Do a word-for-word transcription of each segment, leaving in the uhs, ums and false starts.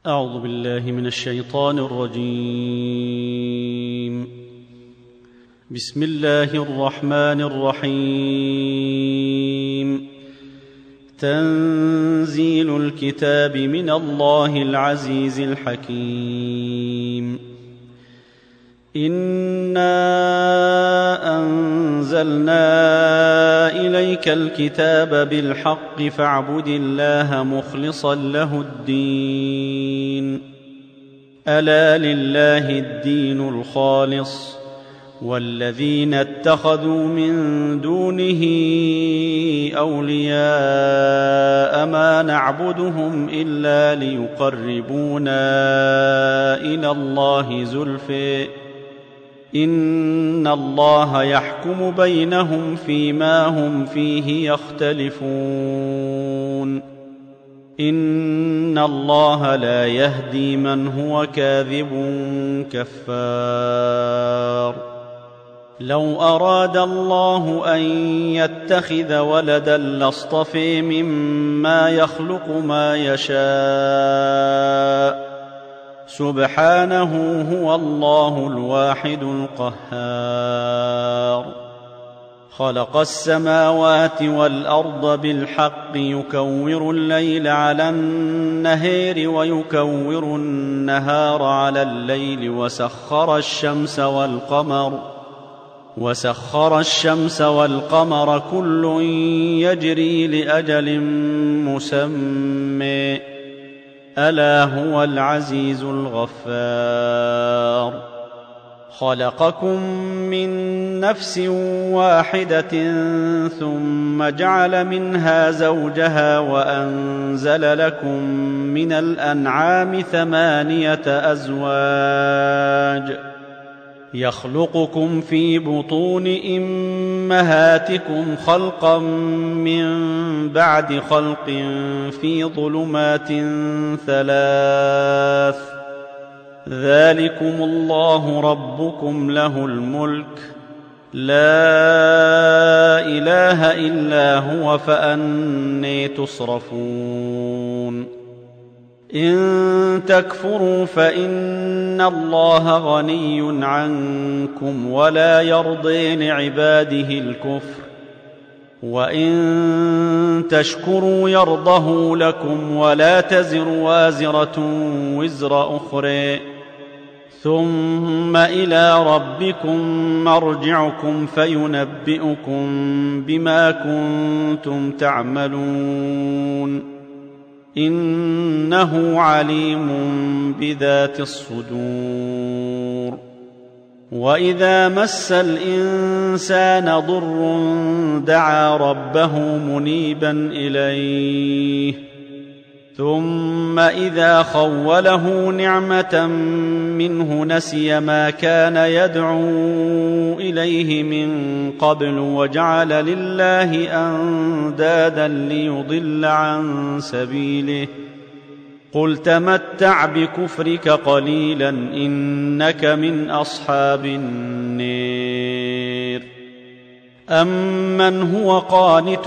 أعوذ بالله من الشيطان الرجيم. بسم الله الرحمن الرحيم. تنزيل الكتاب من الله العزيز الحكيم. إنا أنزلنا إليك الكتاب بالحق فاعبد الله مخلصا له الدين. ألا لله الدين الخالص والذين اتخذوا من دونه أولياء ما نعبدهم إلا ليقربونا إلى الله زلفى إن الله يحكم بينهم فيما هم فيه يختلفون. إن الله لا يهدي من هو كاذب كفار. لو أراد الله أن يتخذ ولدا لاصطفى مما يخلق ما يشاء سبحانه هو الله الواحد القهار. خلق السماوات والأرض بالحق يكور الليل على النهار ويكور النهار على الليل وسخر الشمس والقمر وسخر الشمس والقمر كل يجري لأجل مسمى ألا هو العزيز الغفار. خلقكم من نفس واحدة ثم جعل منها زوجها وأنزل لكم من الأنعام ثمانية أزواج يخلقكم في بطون أمهاتكم خلقا من بعد خلق في ظلمات ثلاث ذلكم الله ربكم له الملك لا إله إلا هو فأني تصرفون. إن تكفروا فإن الله غني عنكم ولا يرضي لعباده الكفر وإن تشكروا يرضه لكم ولا تزر وازرة وزر أخرى ثم إلى ربكم مرجعكم فينبئكم بما كنتم تعملون إنه عليم بذات الصدور. وإذا مس الإنسان ضر دعا ربه منيبا إليه ثم إذا خوله نعمة منه نسي ما كان يدعو إليه من قبل وجعل لله أندادا ليضل عن سبيله قل تمتع بكفرك قليلا إنك من أصحاب النير. أمن هو قانت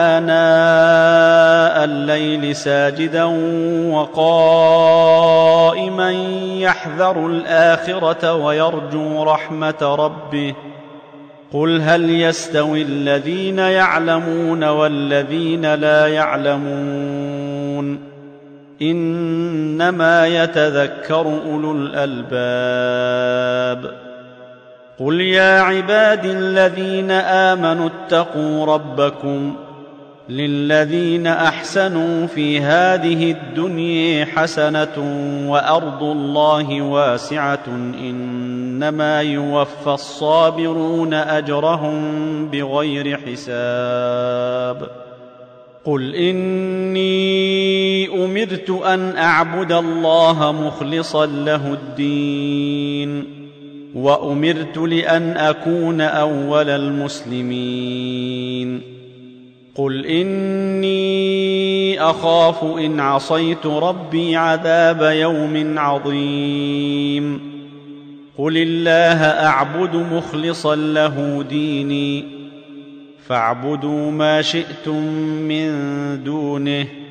آناء الليل ساجدا وقائما يحذر الآخرة ويرجو رحمة ربه قل هل يستوي الذين يعلمون والذين لا يعلمون إنما يتذكر أولو الألباب. قل يا عبادي الذين آمنوا اتقوا ربكم للذين أحسنوا في هذه الدنيا حسنة وأرض الله واسعة إنما يوفى الصابرون أجرهم بغير حساب. قل إني أمرت أن أعبد الله مخلصا له الدين وأمرت لأن أكون أول المسلمين. قل إني أخاف إن عصيت ربي عذاب يوم عظيم. قل الله أعبد مخلصا له ديني فاعبدوا ما شئتم من دونه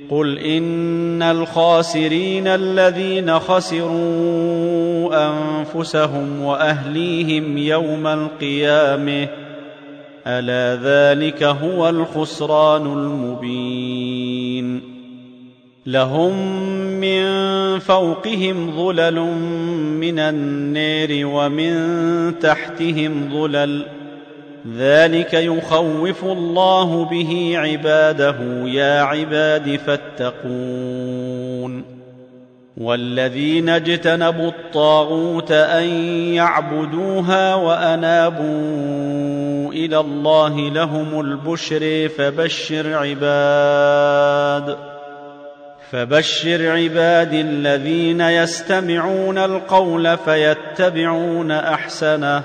قل إن الخاسرين الذين خسروا أنفسهم وأهليهم يوم القيامة ألا ذلك هو الخسران المبين لهم من فوقهم ظلل من النار ومن تحتهم ظلل ذلك يخوف الله به عباده يا عباد فاتقون والذين اجتنبوا الطاغوت أن يعبدوها وأنابوا إلى الله لهم البشر فبشر عباد فبشر عباد الذين يستمعون القول فيتبعون أحسنه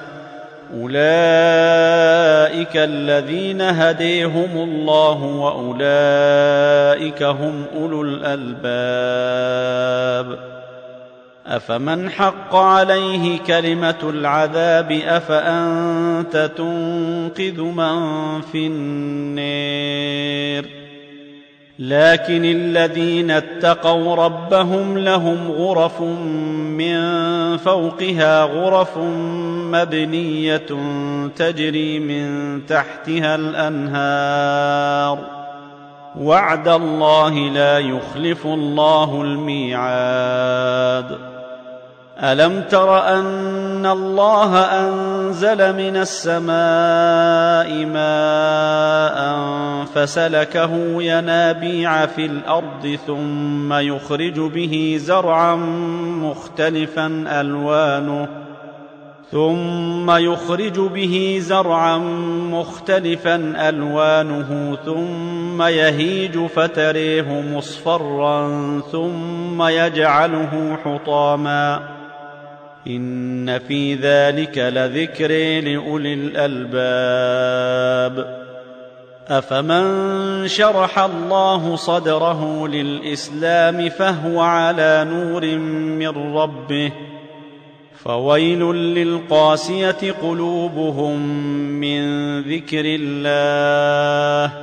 أولئك الذين هديهم الله وأولئك هم أولو الألباب أفمن حق عليه كلمة العذاب أفأنت تنقذ من في النار لكن الذين اتقوا ربهم لهم غرف من فوقها غرف مبنية تجري من تحتها الأنهار وعد الله لا يخلف الله الميعاد ألم تر أن الله أنزل من السماء ماء فسلكه ينابيع في الأرض ثم يخرج به زرعا مختلفا ألوانه ثم يخرج به زرعا مختلفا ألوانه ثم يهيج فتريه مصفرا ثم يجعله حطاما إن في ذلك لذكر لأولي الألباب أفمن شرح الله صدره للإسلام فهو على نور من ربه فويل للقاسية قلوبهم من ذكر الله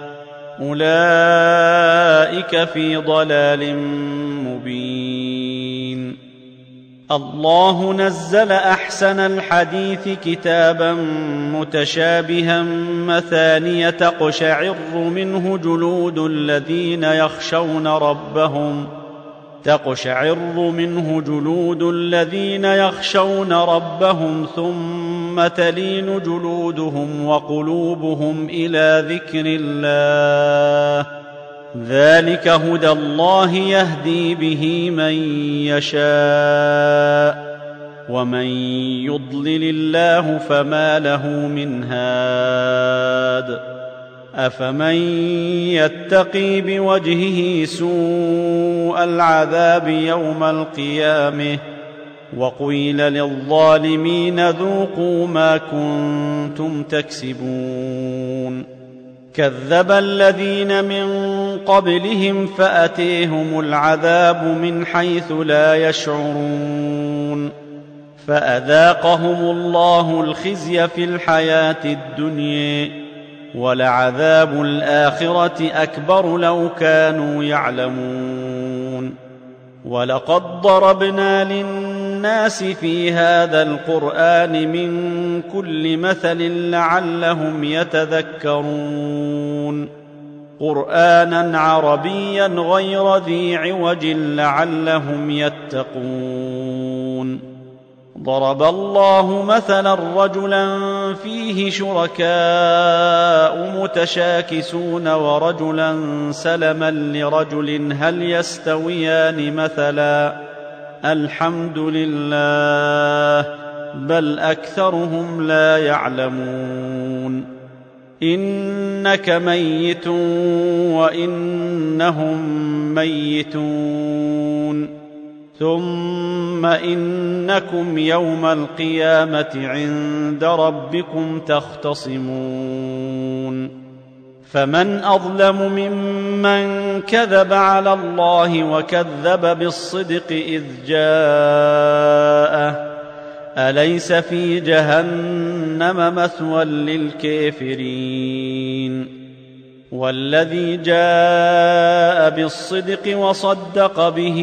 أولئك في ضلال مبين الله نزل أحسن الحديث كتابا متشابها مثانية تقشعر منه جلود الذين يخشون ربهم تقشعر منه جلود الذين يخشون ربهم ثم تلين جلودهم وقلوبهم إلى ذكر الله ذلك هدى الله يهدي به من يشاء ومن يضلل الله فما له من هاد أفمن يتقي بوجهه سوء العذاب يوم القيامة وقيل للظالمين ذوقوا ما كنتم تكسبون كذب الذين من قبلهم فأتيهم العذاب من حيث لا يشعرون فأذاقهم الله الخزي في الحياة الدنيا ولعذاب الآخرة أكبر لو كانوا يعلمون ولقد ضربنا للناس في هذا القرآن من كل مثل لعلهم يتذكرون قرآنا عربيا غير ذي عوج لعلهم يتقون ضرب الله مثلا رجلا فيه شركاء متشاكسون ورجلا سلما لرجل هل يستويان مثلا الحمد لله بل أكثرهم لا يعلمون إنك ميت وإنهم ميتون ثم إنكم يوم القيامة عند ربكم تختصمون فمن أظلم ممن كذب على الله وكذب بالصدق إذ جاءه أليس في جهنم مثوى للكافرين والذي جاء بالصدق وصدق به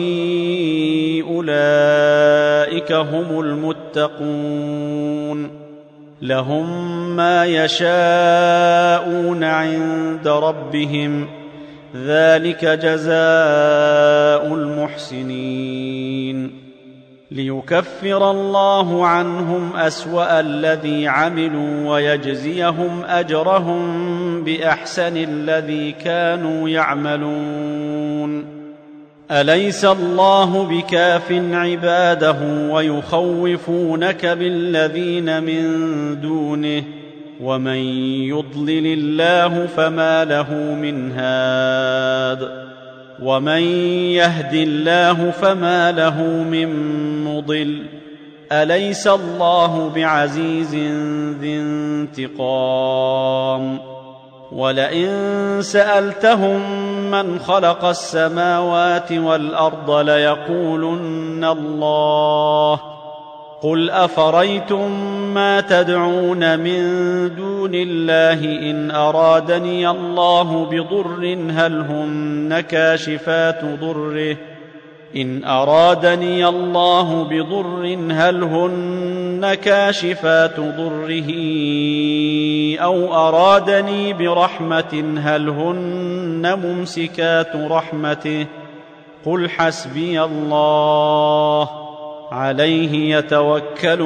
أولئك هم المتقون لهم ما يشاءون عند ربهم ذلك جزاء المحسنين ليكفر الله عنهم أسوأ الذي عملوا ويجزيهم أجرهم بأحسن الذي كانوا يعملون أليس الله بكاف عباده ويخوفونك بالذين من دونه ومن يضلل الله فما له من هاد ومن يهد الله فما له من مضل أليس الله بعزيز ذي انتقام ولئن سألتهم من خلق السماوات والأرض ليقولن الله قل أفريتم ما تدعون من دون الله إن أرادني الله بضر هل هن كاشفات ضره إن أرادني الله بضر هل هن كاشفات ضره أو أرادني برحمة هل هن ممسكات رحمته قل حسبي الله عليه يتوكل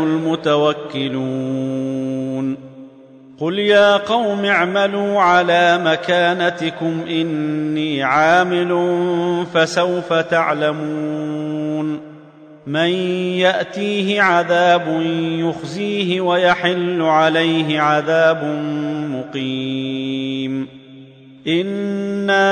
المتوكلون قل يا قوم اعملوا على مكانتكم إني عامل فسوف تعلمون من يأتيه عذاب يخزيه ويحل عليه عذاب مقيم إنا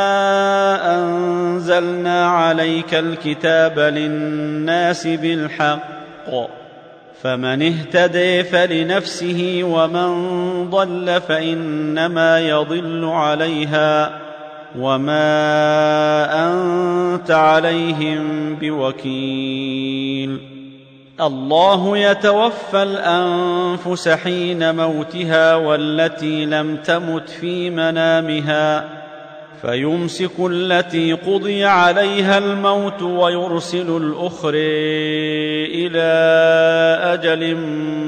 أنزلنا عليك الكتاب للناس بالحق فمن اهتدي فلنفسه ومن ضل فإنما يضل عليها وما أنت عليهم بوكيل الله يتوفى الأنفس حين موتها والتي لم تمت في منامها فيمسك التي قضي عليها الموت ويرسل الأخرى إلى أجل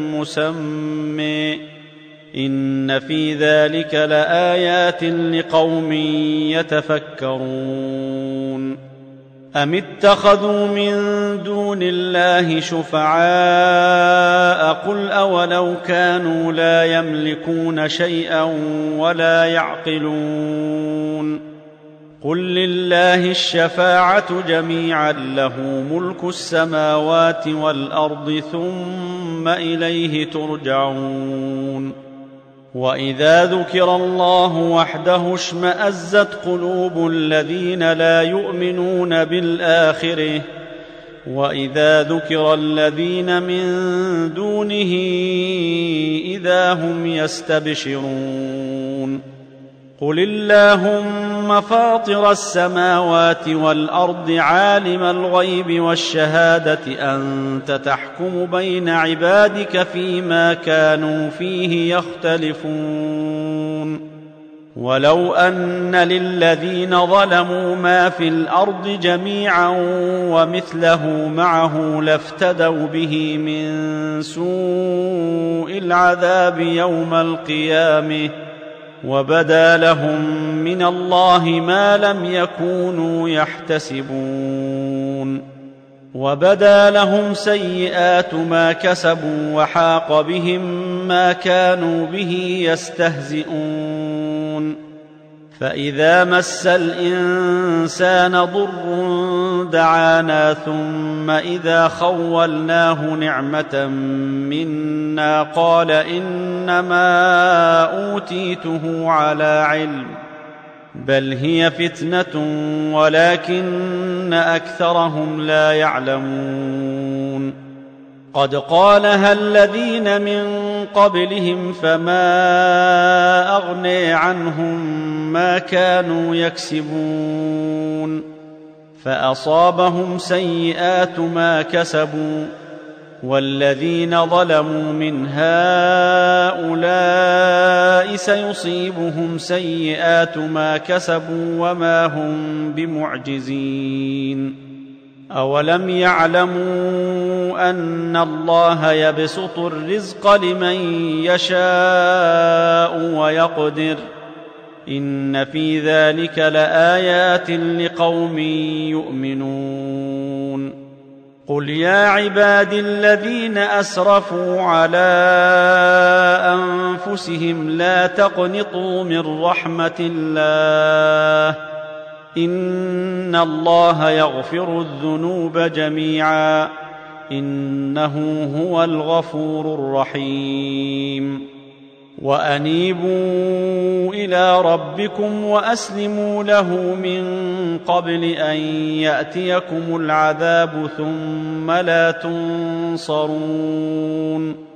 مسمى إن في ذلك لآيات لقوم يتفكرون أم اتخذوا من دون الله شفعاء قل أولو كانوا لا يملكون شيئا ولا يعقلون قل لله الشفاعة جميعا له ملك السماوات والأرض ثم إليه ترجعون وإذا ذكر الله وحده اشمأزت قلوب الذين لا يؤمنون بالآخرة وإذا ذكر الذين من دونه إذا هم يستبشرون قل اللهم فاطر السماوات والأرض عالم الغيب والشهادة أنت تحكم بين عبادك فيما كانوا فيه يختلفون ولو أن للذين ظلموا ما في الأرض جميعا ومثله معه لافتدوا به من سوء العذاب يوم القيامة وبدا لهم من الله ما لم يكونوا يحتسبون وبدا لهم سيئات ما كسبوا وحاق بهم ما كانوا به يستهزئون فإذا مس الإنسان ضر دعانا ثم إذا خولناه نعمة منا قال إنما أوتيته على علم بل هي فتنة ولكن أكثرهم لا يعلمون قد قالها الذين من قبلهم فما أغني عنهم ما كانوا يكسبون فأصابهم سيئات ما كسبوا والذين ظلموا من هؤلاء سيصيبهم سيئات ما كسبوا وما هم بمعجزين. أولم يعلموا أن الله يبسط الرزق لمن يشاء ويقدر إن في ذلك لآيات لقوم يؤمنون. قل يا عبادي الذين أسرفوا على أنفسهم لا تقنطوا من رحمة الله إن الله يغفر الذنوب جميعا إنه هو الغفور الرحيم. وأنيبوا إلى ربكم وأسلموا له من قبل أن يأتيكم العذاب ثم لا تنصرون.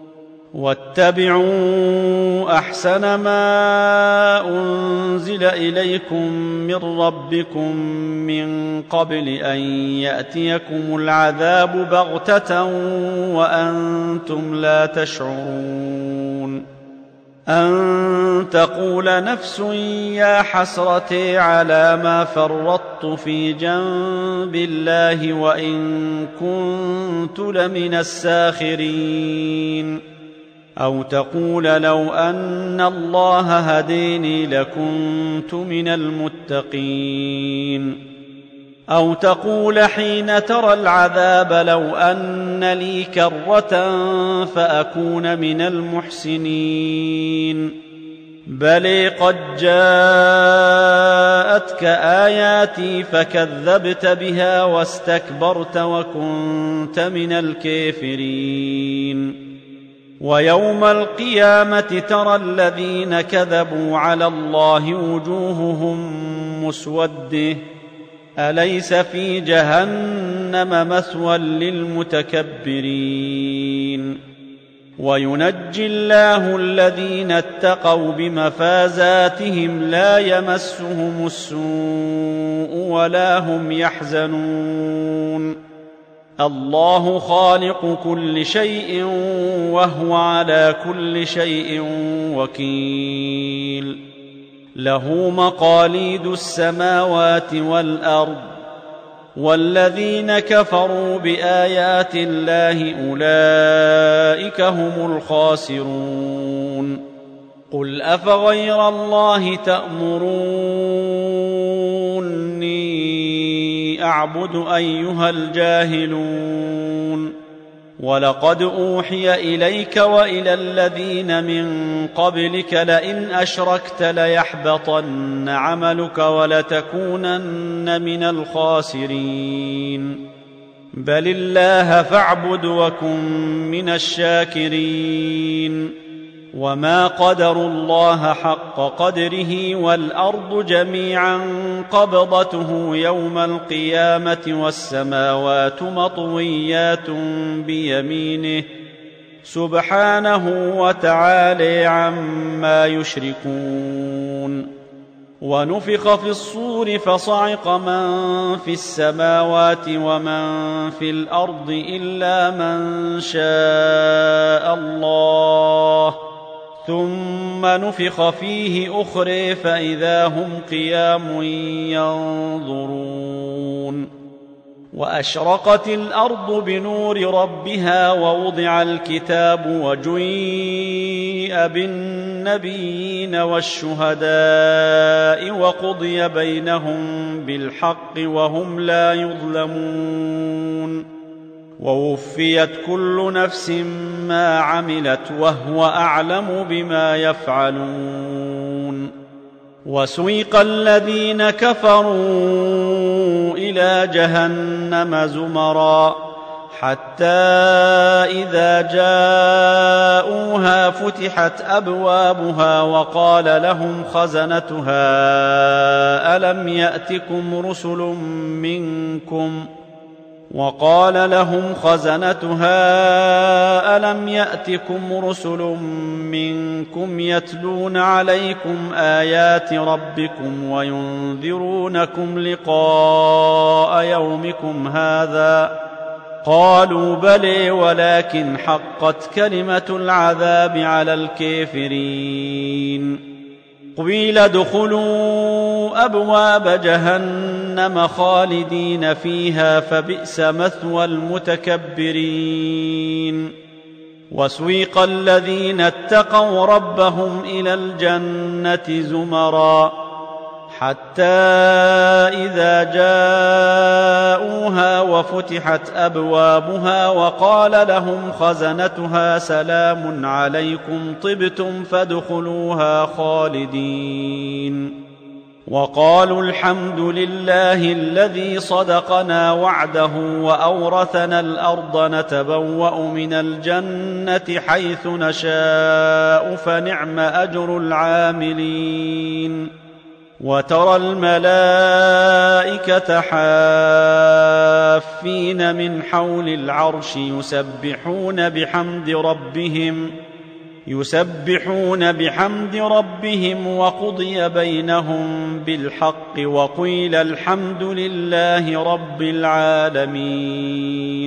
واتبعوا أحسن ما أنزل إليكم من ربكم من قبل أن يأتيكم العذاب بغتة وأنتم لا تشعرون. أن تقول نفس يا حسرتي على ما فرطت في جنب الله وإن كنت لمن الساخرين. أو تقول لو أن الله هديني لكنت من المتقين. أو تقول حين ترى العذاب لو أن لي كرة فأكون من المحسنين. بل قد جاءتك آياتي فكذبت بها واستكبرت وكنت من الكافرين. ويوم القيامة ترى الذين كذبوا على الله وجوههم مسودة أليس في جهنم مثوى للمتكبرين. وينجي الله الذين اتقوا بمفازاتهم لا يمسهم السوء ولا هم يحزنون. الله خالق كل شيء وهو على كل شيء وكيل. له مقاليد السماوات والأرض والذين كفروا بآيات الله أولئك هم الخاسرون. قل أفغير الله تأمروني أعبد أيها الجاهلون. ولقد أوحي إليك وإلى الذين من قبلك لئن أشركت ليحبطن عملك ولتكونن من الخاسرين. بل الله فاعبد وكن من الشاكرين. وما قدروا الله حق قدره والأرض جميعا قبضته يوم القيامة والسماوات مطويات بيمينه سبحانه وتعالى عما يشركون. ونفخ في الصور فصعق من في السماوات ومن في الأرض إلا من شاء الله ثم نفخ فيه أخرى فإذا هم قيام ينظرون. وأشرقت الأرض بنور ربها ووضع الكتاب وجيء بالنبيين والشهداء وقضي بينهم بالحق وهم لا يظلمون. ووفيت كل نفس ما عملت وهو أعلم بما يفعلون. وسيق الذين كفروا إلى جهنم زمرا حتى إذا جاءوها فتحت أبوابها وقال لهم خزنتها ألم يأتكم رسل منكم وقال لهم خزنتها ألم يأتكم رسل منكم يتلون عليكم آيات ربكم وينذرونكم لقاء يومكم هذا قالوا بلى ولكن حقت كلمة العذاب على الكافرين قيل ادخلوا أبواب جهنم خالدين فيها فبئس مثوى المتكبرين وسويق الذين اتقوا ربهم إلى الجنة زمرا حتى إذا جاءوها وفتحت أبوابها وقال لهم خزنتها سلام عليكم طبتم فادخلوها خالدين وقالوا الحمد لله الذي صدقنا وعده وأورثنا الأرض نتبوأ من الجنة حيث نشاء فنعم أجر العاملين وترى الملائكة حافين من حول العرش يسبحون بحمد ربهم يسبحون بحمد ربهم وقضي بينهم بالحق وقيل الحمد لله رب العالمين